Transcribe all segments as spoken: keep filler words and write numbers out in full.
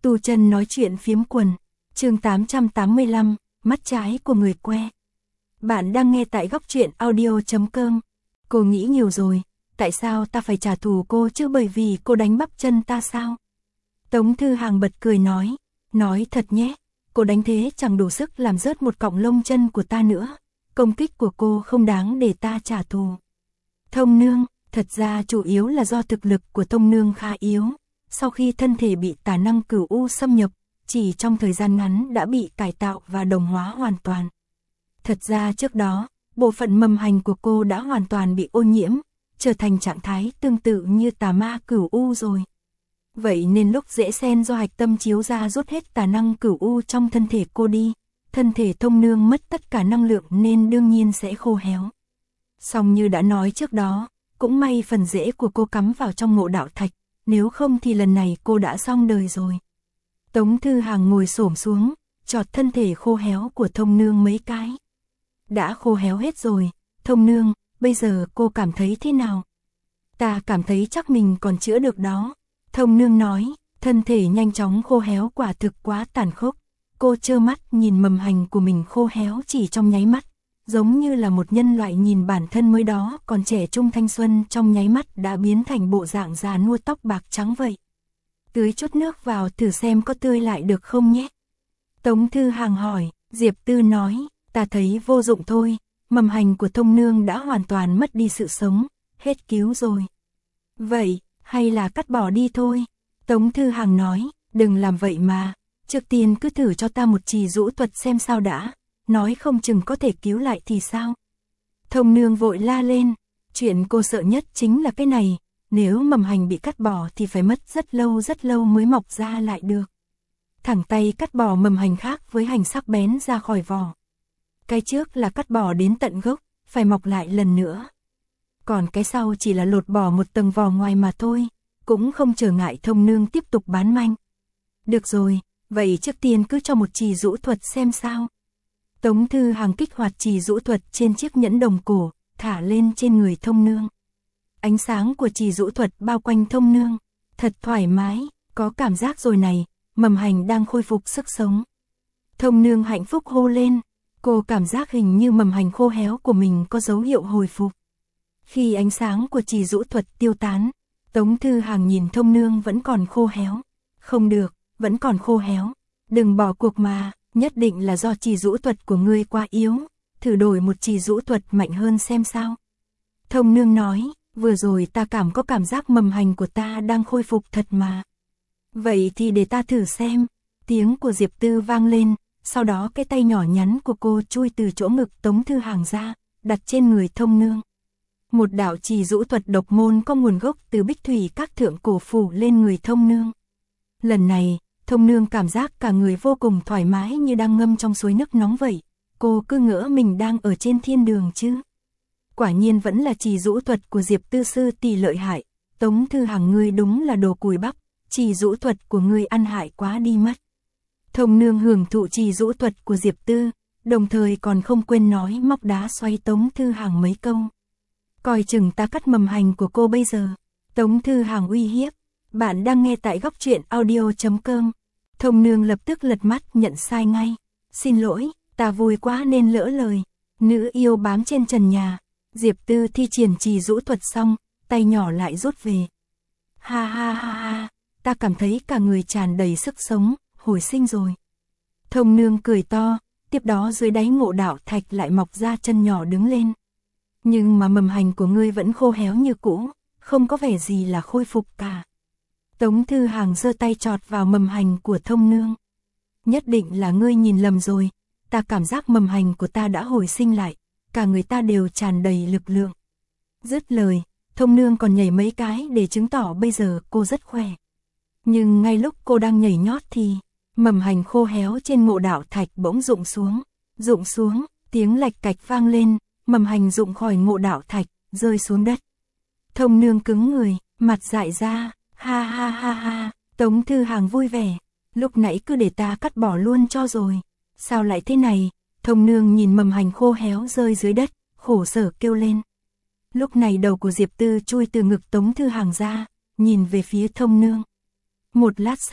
Tu chân nói chuyện phiếm quần, chương tám trăm tám mươi lăm, mắt trái của người que. Bạn đang nghe tại góc truyện audio chấm com. Cô nghĩ nhiều rồi, tại sao ta phải trả thù cô chứ, bởi vì cô đánh bắp chân ta sao? Tống Thư Hàng bật cười nói, nói thật nhé, cô đánh thế chẳng đủ sức làm rớt một cọng lông chân của ta nữa, công kích của cô không đáng để ta trả thù. Thông Nương, thật ra chủ yếu là do thực lực của Thông Nương khá yếu, sau khi thân thể bị tà năng cửu u xâm nhập, chỉ trong thời gian ngắn đã bị cải tạo và đồng hóa hoàn toàn. Thật ra trước đó, bộ phận mầm hành của cô đã hoàn toàn bị ô nhiễm, trở thành trạng thái tương tự như tà ma cửu u rồi. Vậy nên lúc Dễ Sen do hạch tâm chiếu ra rút hết tà năng cửu u trong thân thể cô đi, thân thể Thông Nương mất tất cả năng lượng nên đương nhiên sẽ khô héo. Song như đã nói trước đó, cũng may phần rễ của cô cắm vào trong ngộ đạo thạch, nếu không thì lần này cô đã xong đời rồi. Tống Thư Hàng ngồi xổm xuống, chọt thân thể khô héo của Thông Nương mấy cái. Đã khô héo hết rồi, Thông Nương, bây giờ cô cảm thấy thế nào? Ta cảm thấy chắc mình còn chữa được đó. Thông Nương nói, thân thể nhanh chóng khô héo quả thực quá tàn khốc. Cô trơ mắt nhìn mầm hành của mình khô héo chỉ trong nháy mắt, giống như là một nhân loại nhìn bản thân mới đó còn trẻ trung thanh xuân trong nháy mắt đã biến thành bộ dạng già nua tóc bạc trắng vậy. Tưới chút nước vào thử xem có tươi lại được không nhé. Tống Thư Hàng hỏi, Diệp Tư nói, ta thấy vô dụng thôi, mầm hành của Thông Nương đã hoàn toàn mất đi sự sống, hết cứu rồi. Vậy, hay là cắt bỏ đi thôi? Tống Thư Hàng nói, đừng làm vậy mà, trước tiên cứ thử cho ta một trì rũ thuật xem sao đã, nói không chừng có thể cứu lại thì sao? Thông Nương vội la lên, chuyện cô sợ nhất chính là cái này, nếu mầm hành bị cắt bỏ thì phải mất rất lâu rất lâu mới mọc ra lại được. Thẳng tay cắt bỏ mầm hành khác với hành sắc bén ra khỏi vỏ. Cái trước là cắt bỏ đến tận gốc, phải mọc lại lần nữa. Còn cái sau chỉ là lột bỏ một tầng vỏ ngoài mà thôi, cũng không trở ngại Thông Nương tiếp tục bán manh. Được rồi, vậy trước tiên cứ cho một trì rũ thuật xem sao. Tống Thư Hàng kích hoạt trì rũ thuật trên chiếc nhẫn đồng cổ, thả lên trên người Thông Nương. Ánh sáng của trì rũ thuật bao quanh Thông Nương, thật thoải mái, có cảm giác rồi này, mầm hành đang khôi phục sức sống. Thông Nương hạnh phúc hô lên, cô cảm giác hình như mầm hành khô héo của mình có dấu hiệu hồi phục. Khi ánh sáng của trì rũ thuật tiêu tán, Tống Thư Hàng nhìn Thông Nương vẫn còn khô héo. Không được, vẫn còn khô héo, đừng bỏ cuộc mà, nhất định là do trì rũ thuật của ngươi quá yếu, thử đổi một trì rũ thuật mạnh hơn xem sao. Thông Nương nói, vừa rồi ta cảm có cảm giác mầm hành của ta đang khôi phục thật mà. Vậy thì để ta thử xem. Tiếng của Diệp Tư vang lên, sau đó cái tay nhỏ nhắn của cô chui từ chỗ ngực Tống Thư Hàng ra, đặt trên người Thông Nương. Một đạo trì rũ thuật độc môn có nguồn gốc từ Bích Thủy các thượng cổ phủ lên người Thông Nương. Lần này, Thông Nương cảm giác cả người vô cùng thoải mái như đang ngâm trong suối nước nóng vậy. Cô cứ ngỡ mình đang ở trên thiên đường chứ. Quả nhiên vẫn là trì rũ thuật của Diệp Tư sư tỷ lợi hại. Tống Thư Hàng ngươi đúng là đồ cùi bắp, trì rũ thuật của ngươi ăn hại quá đi mất. Thông Nương hưởng thụ trì rũ thuật của Diệp Tư, đồng thời còn không quên nói móc đá xoay Tống Thư Hàng mấy câu. Coi chừng ta cắt mầm hành của cô bây giờ. Tống Thư Hàng uy hiếp. Bạn đang nghe tại góc truyện audio chấm com. Thông Nương lập tức lật mắt nhận sai ngay. Xin lỗi, ta vui quá nên lỡ lời. Nữ yêu bám trên trần nhà. Diệp Tư thi triển trì rũ thuật xong, tay nhỏ lại rút về. Ha ha ha ha, ta cảm thấy cả người tràn đầy sức sống, hồi sinh rồi. Thông Nương cười to, tiếp đó dưới đáy ngộ đạo thạch lại mọc ra chân nhỏ đứng lên. Nhưng mà mầm hành của ngươi vẫn khô héo như cũ, không có vẻ gì là khôi phục cả. Tống Thư Hàng giơ tay chọt vào mầm hành của Thông Nương. Nhất định là ngươi nhìn lầm rồi, ta cảm giác mầm hành của ta đã hồi sinh lại, cả người ta đều tràn đầy lực lượng. Dứt lời, Thông Nương còn nhảy mấy cái để chứng tỏ bây giờ cô rất khỏe. Nhưng ngay lúc cô đang nhảy nhót thì, mầm hành khô héo trên ngộ đạo thạch bỗng rụng xuống. Rụng xuống, tiếng lạch cạch vang lên, mầm hành rụng khỏi ngộ đạo thạch, rơi xuống đất. Thông Nương cứng người, mặt dại ra, ha ha ha ha, Tống Thư Hàng vui vẻ, lúc nãy cứ để ta cắt bỏ luôn cho rồi. Sao lại thế này? Thông Nương nhìn mầm hành khô héo rơi dưới đất, khổ sở kêu lên. Lúc này đầu của Diệp Tư chui từ ngực Tống Thư Hàng ra, nhìn về phía Thông Nương. Một lát sau,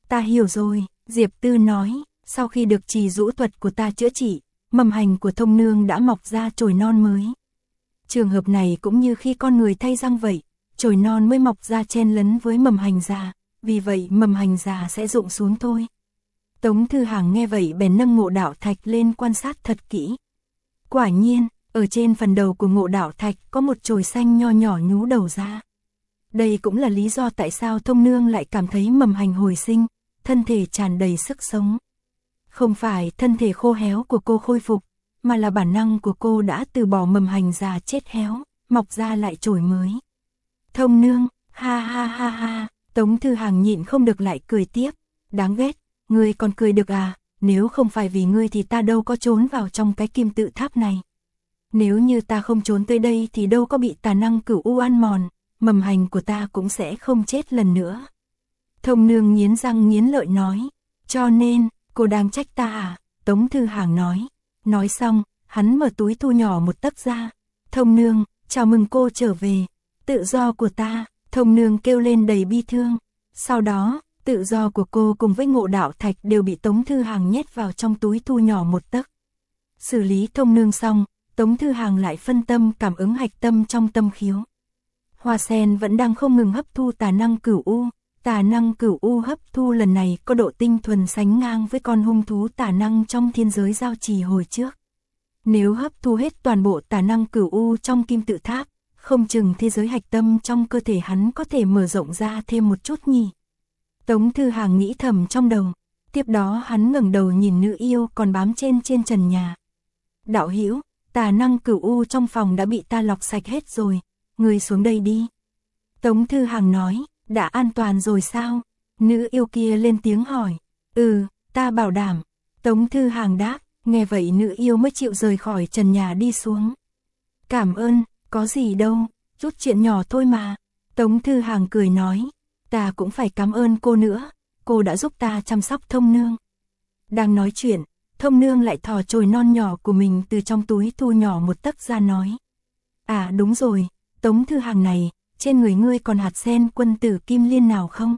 Ta hiểu rồi, Diệp Tư nói, sau khi được trì rũ thuật của ta chữa trị, mầm hành của Thông Nương đã mọc ra chồi non mới. Trường hợp này cũng như khi con người thay răng vậy, chồi non mới mọc ra chen lấn với mầm hành già, vì vậy mầm hành già sẽ rụng xuống thôi. Tống Thư Hàng nghe vậy bèn nâng Ngộ Đạo Thạch lên quan sát thật kỹ. Quả nhiên, ở trên phần đầu của Ngộ Đạo Thạch có một chồi xanh nho nhỏ nhú đầu ra. Đây cũng là lý do tại sao Thông Nương lại cảm thấy mầm hành hồi sinh, thân thể tràn đầy sức sống. Không phải thân thể khô héo của cô khôi phục, mà là bản năng của cô đã từ bỏ mầm hành già chết héo, mọc ra lại chồi mới. Thông Nương, ha ha ha ha, Tống Thư Hàng nhịn không được lại cười tiếp, đáng ghét, ngươi còn cười được à, nếu không phải vì ngươi thì ta đâu có trốn vào trong cái kim tự tháp này. Nếu như ta không trốn tới đây thì đâu có bị tà năng Cửu U ăn mòn, mầm hành của ta cũng sẽ không chết lần nữa. Thông Nương nghiến răng nghiến lợi nói, cho nên, cô đang trách ta à, Tống Thư Hàng nói. Nói xong, hắn mở túi thu nhỏ một tấc ra. Thông Nương, chào mừng cô trở về, tự do của ta, Thông Nương kêu lên đầy bi thương. Sau đó, tự do của cô cùng với Ngộ Đạo Thạch đều bị Tống Thư Hàng nhét vào trong túi thu nhỏ một tấc. Xử lý Thông Nương xong, Tống Thư Hàng lại phân tâm cảm ứng hạch tâm trong tâm khiếu. Hoa sen vẫn đang không ngừng hấp thu tà năng Cửu U. Tà năng Cửu U hấp thu lần này có độ tinh thuần sánh ngang với con hung thú tà năng trong thiên giới giao trì hồi trước. Nếu hấp thu hết toàn bộ tà năng Cửu U trong kim tự tháp, không chừng thế giới hạch tâm trong cơ thể hắn có thể mở rộng ra thêm một chút nhỉ. Tống Thư Hàng nghĩ thầm trong đầu, tiếp đó hắn ngẩng đầu nhìn nữ yêu còn bám trên trên trần nhà. Đạo hữu, tà năng Cửu U trong phòng đã bị ta lọc sạch hết rồi, ngươi xuống đây đi. Tống Thư Hàng nói, đã an toàn rồi sao? Nữ yêu kia lên tiếng hỏi, ừ, ta bảo đảm. Tống Thư Hàng đáp, nghe vậy nữ yêu mới chịu rời khỏi trần nhà đi xuống. Cảm ơn, có gì đâu, chút chuyện nhỏ thôi mà. Tống Thư Hàng cười nói, ta cũng phải cảm ơn cô nữa, cô đã giúp ta chăm sóc Thông Nương. Đang nói chuyện, Thông Nương lại thò chồi non nhỏ của mình từ trong túi thu nhỏ một tấc ra nói. À đúng rồi, Tống Thư Hàng này, trên người ngươi còn hạt sen quân tử kim liên nào không?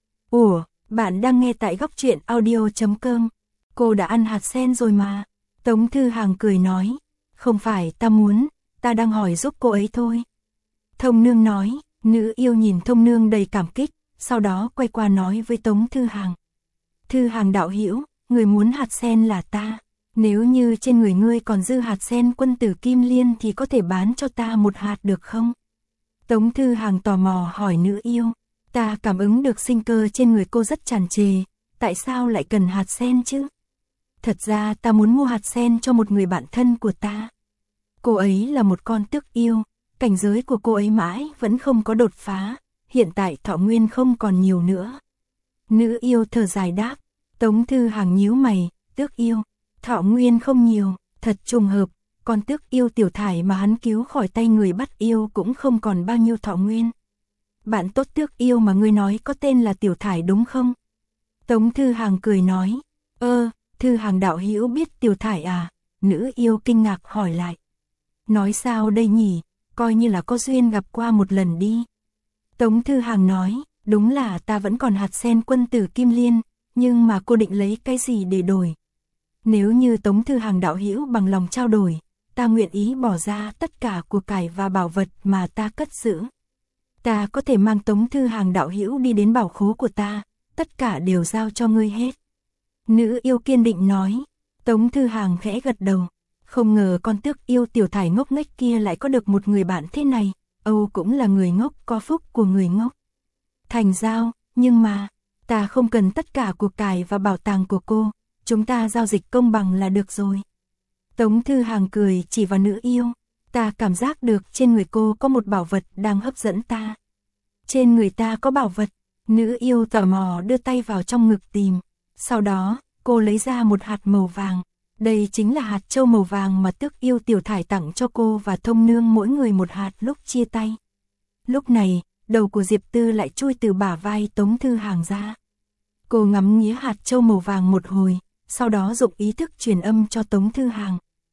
Ủa, bạn đang nghe tại góc truyện audio chấm com. Cô đã ăn hạt sen rồi mà. Tống Thư Hàng cười nói, không phải ta muốn, ta đang hỏi giúp cô ấy thôi. Thông Nương nói, nữ yêu nhìn Thông Nương đầy cảm kích, sau đó quay qua nói với Tống Thư Hàng. Thư Hàng đạo hữu, người muốn hạt sen là ta. Nếu như trên người ngươi còn dư hạt sen quân tử kim liên thì có thể bán cho ta một hạt được không? Tống Thư Hàng tò mò hỏi nữ yêu, ta cảm ứng được sinh cơ trên người cô rất tràn trề, tại sao lại cần hạt sen chứ? Thật ra ta muốn mua hạt sen cho một người bạn thân của ta. Cô ấy là một con tước yêu, cảnh giới của cô ấy mãi vẫn không có đột phá, hiện tại thọ nguyên không còn nhiều nữa. Nữ yêu thở dài đáp, Tống Thư Hàng nhíu mày, tước yêu, thọ nguyên không nhiều, thật trùng hợp. Con tước yêu Tiểu Thải mà hắn cứu khỏi tay người bắt yêu cũng không còn bao nhiêu thọ nguyên. Bạn tốt tước yêu mà ngươi nói có tên là Tiểu Thải đúng không? Tống Thư Hàng cười nói, ơ, Thư Hàng đạo hữu biết Tiểu Thải à? Nữ yêu kinh ngạc hỏi lại. Nói sao đây nhỉ, coi như là có duyên gặp qua một lần đi. Tống Thư Hàng nói, đúng là ta vẫn còn hạt sen quân tử kim liên, nhưng mà cô định lấy cái gì để đổi? Nếu như Tống Thư Hàng đạo hữu bằng lòng trao đổi, ta nguyện ý bỏ ra tất cả của cải và bảo vật mà ta cất giữ. Ta có thể mang Tống Thư Hàng đạo hữu đi đến bảo khố của ta, tất cả đều giao cho ngươi hết. Nữ yêu kiên định nói. Tống Thư Hàng khẽ gật đầu, không ngờ con tước yêu Tiểu Thải ngốc nghếch kia lại có được một người bạn thế này, Âu cũng là người ngốc có phúc của người ngốc. Thành giao, nhưng mà, ta không cần tất cả của cải và bảo tàng của cô, chúng ta giao dịch công bằng là được rồi. Tống Thư Hàng cười chỉ vào nữ yêu, ta cảm giác được trên người cô có một bảo vật đang hấp dẫn ta. Trên người ta có bảo vật, nữ yêu tò mò đưa tay vào trong ngực tìm, sau đó, cô lấy ra một hạt màu vàng. Đây chính là hạt châu màu vàng mà tước yêu Tiểu Thải tặng cho cô và Thông Nương mỗi người một hạt lúc chia tay. Lúc này, đầu của Diệp Tư lại chui từ bả vai Tống Thư Hàng ra. Cô ngắm nghía hạt châu màu vàng một hồi, sau đó dụng ý thức truyền âm cho Tống Thư Hàng.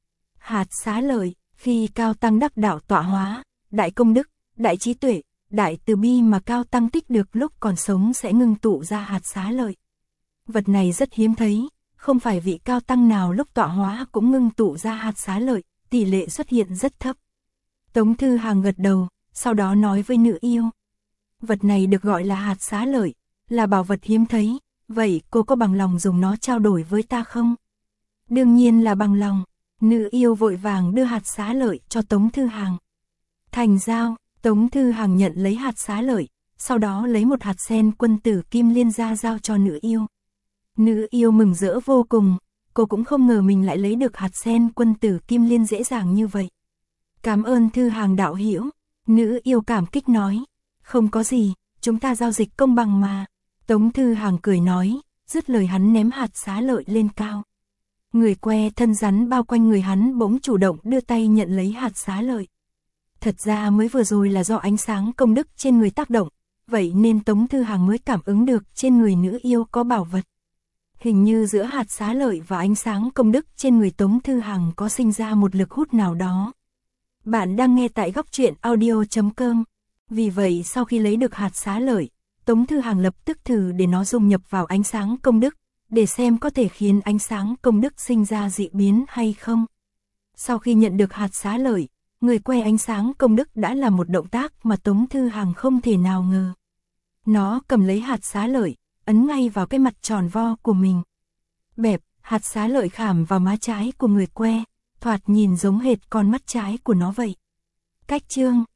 Hạt xá lợi, khi Cao Tăng đắc đạo tọa hóa, đại công đức, đại trí tuệ, đại từ bi mà Cao Tăng tích được lúc còn sống sẽ ngưng tụ ra hạt xá lợi. Vật này rất hiếm thấy, không phải vị cao tăng nào lúc tọa hóa cũng ngưng tụ ra hạt xá lợi, tỷ lệ xuất hiện rất thấp. Tống Thư Hàng gật đầu, sau đó nói với nữ yêu. Vật này được gọi là hạt xá lợi, là bảo vật hiếm thấy, vậy cô có bằng lòng dùng nó trao đổi với ta không? Đương nhiên là bằng lòng, nữ yêu vội vàng đưa hạt xá lợi cho Tống Thư Hàng. Thành giao, Tống Thư Hàng nhận lấy hạt xá lợi, sau đó lấy một hạt sen quân tử kim liên ra giao cho nữ yêu. Nữ yêu mừng rỡ vô cùng, cô cũng không ngờ mình lại lấy được hạt sen quân tử kim liên dễ dàng như vậy. Cảm ơn Thư Hàng đạo hữu, nữ yêu cảm kích nói. Không có gì, chúng ta giao dịch công bằng mà. Tống Thư Hàng cười nói, dứt lời hắn ném hạt xá lợi lên cao. Người que thân rắn bao quanh người hắn bỗng chủ động đưa tay nhận lấy hạt xá lợi. Thật ra mới vừa rồi là do ánh sáng công đức trên người tác động, vậy nên Tống Thư Hàng mới cảm ứng được trên người nữ yêu có bảo vật. Hình như giữa hạt xá lợi và ánh sáng công đức trên người Tống Thư Hàng có sinh ra một lực hút nào đó. Bạn đang nghe tại góc truyện audio chấm com. Vì vậy sau khi lấy được hạt xá lợi, Tống Thư Hàng lập tức thử để nó dung nhập vào ánh sáng công đức, để xem có thể khiến ánh sáng công đức sinh ra dị biến hay không. Sau khi nhận được hạt xá lợi, người que ánh sáng công đức đã làm một động tác mà Tống Thư Hàng không thể nào ngờ. Nó cầm lấy hạt xá lợi, ấn ngay vào cái mặt tròn vo của mình. Bẹp, hạt xá lợi khảm vào má trái của người que, thoạt nhìn giống hệt con mắt trái của nó vậy. Cách chương